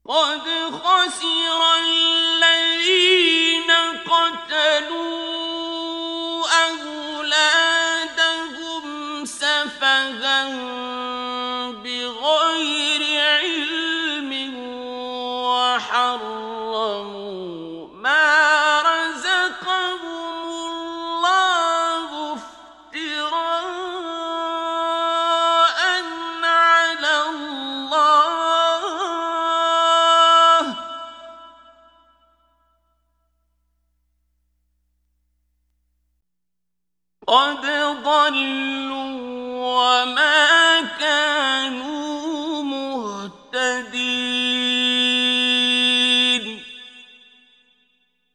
قد خسر الذين قتلوا أولادهم سفها بغير علم وحرموا ما رزقهم الله افتراء على الله قد ضلوا وما